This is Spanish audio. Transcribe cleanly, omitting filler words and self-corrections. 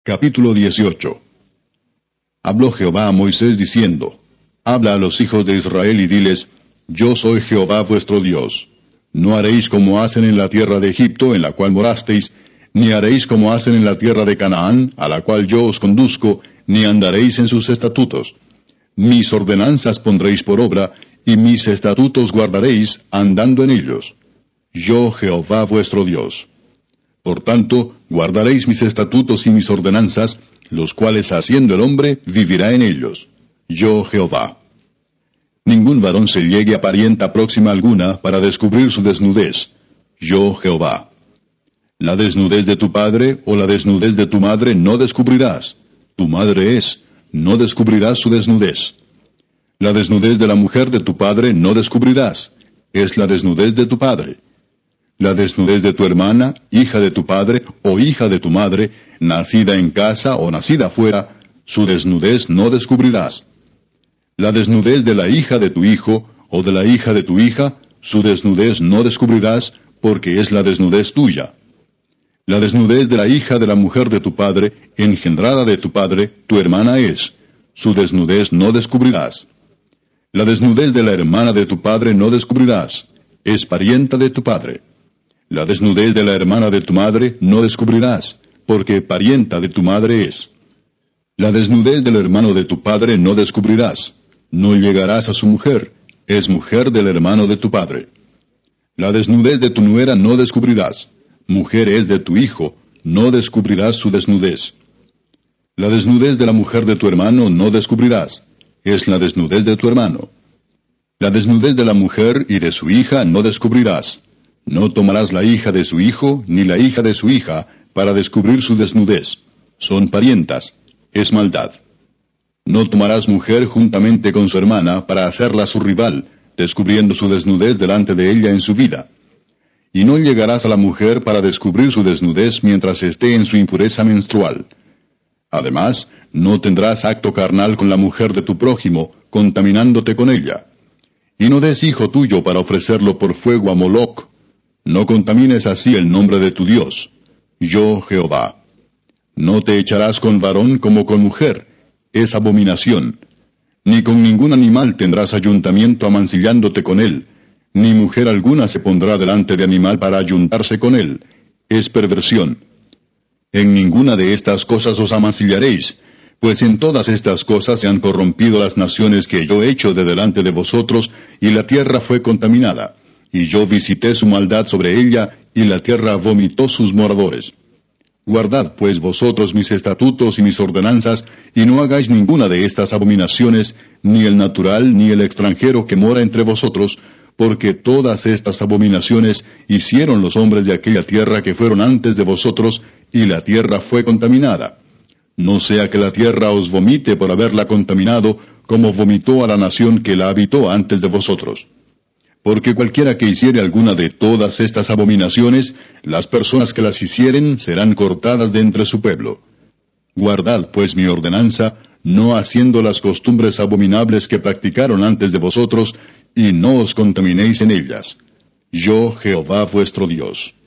Capítulo 18. Habló Jehová a Moisés diciendo, Habla a los hijos de Israel y diles, Yo soy Jehová vuestro Dios. No haréis como hacen en la tierra de Egipto, en la cual morasteis, ni haréis como hacen en la tierra de Canaán, a la cual yo os conduzco, ni andaréis en sus estatutos. Mis ordenanzas pondréis por obra, y mis estatutos guardaréis, andando en ellos. Yo Jehová vuestro Dios. Por tanto, guardaréis mis estatutos y mis ordenanzas, los cuales haciendo el hombre, vivirá en ellos. Yo Jehová. Ningún varón se llegue a parienta próxima alguna para descubrir su desnudez. Yo Jehová. La desnudez de tu padre o la desnudez de tu madre no descubrirás. Tu madre es, no descubrirás su desnudez. La desnudez de la mujer de tu padre no descubrirás. Es la desnudez de tu padre. La desnudez de tu hermana, hija de tu padre o hija de tu madre, nacida en casa o nacida fuera, su desnudez no descubrirás. La desnudez de la hija de tu hijo o de la hija de tu hija, su desnudez no descubrirás, porque es la desnudez tuya. La desnudez de la hija de la mujer de tu padre, engendrada de tu padre, tu hermana es, su desnudez no descubrirás. La desnudez de la hermana de tu padre no descubrirás, es parienta de tu padre. La desnudez de la hermana de tu madre no descubrirás, porque parienta de tu madre es. La desnudez del hermano de tu padre no descubrirás, no llegarás a su mujer, es mujer del hermano de tu padre. La desnudez de tu nuera no descubrirás, mujer es de tu hijo, no descubrirás su desnudez. La desnudez de la mujer de tu hermano no descubrirás, es la desnudez de tu hermano. La desnudez de la mujer y de su hija no descubrirás. No tomarás la hija de su hijo, ni la hija de su hija, para descubrir su desnudez. Son parientas. Es maldad. No tomarás mujer juntamente con su hermana, para hacerla su rival, descubriendo su desnudez delante de ella en su vida. Y no llegarás a la mujer para descubrir su desnudez mientras esté en su impureza menstrual. Además, no tendrás acto carnal con la mujer de tu prójimo, contaminándote con ella. Y no des hijo tuyo para ofrecerlo por fuego a Moloc. No contamines así el nombre de tu Dios. Yo Jehová. No te echarás con varón como con mujer. Es abominación. Ni con ningún animal tendrás ayuntamiento amancillándote con él. Ni mujer alguna se pondrá delante de animal para ayuntarse con él. Es perversión. En ninguna de estas cosas os amancillaréis, pues en todas estas cosas se han corrompido las naciones que yo he hecho de delante de vosotros, y la tierra fue contaminada. Y yo visité su maldad sobre ella, y la tierra vomitó sus moradores. Guardad pues vosotros mis estatutos y mis ordenanzas, y no hagáis ninguna de estas abominaciones, ni el natural ni el extranjero que mora entre vosotros, porque todas estas abominaciones hicieron los hombres de aquella tierra que fueron antes de vosotros, y la tierra fue contaminada. No sea que la tierra os vomite por haberla contaminado, como vomitó a la nación que la habitó antes de vosotros. Porque cualquiera que hiciere alguna de todas estas abominaciones, las personas que las hicieren serán cortadas de entre su pueblo. Guardad pues mi ordenanza, no haciendo las costumbres abominables que practicaron antes de vosotros, y no os contaminéis en ellas. Yo Jehová vuestro Dios.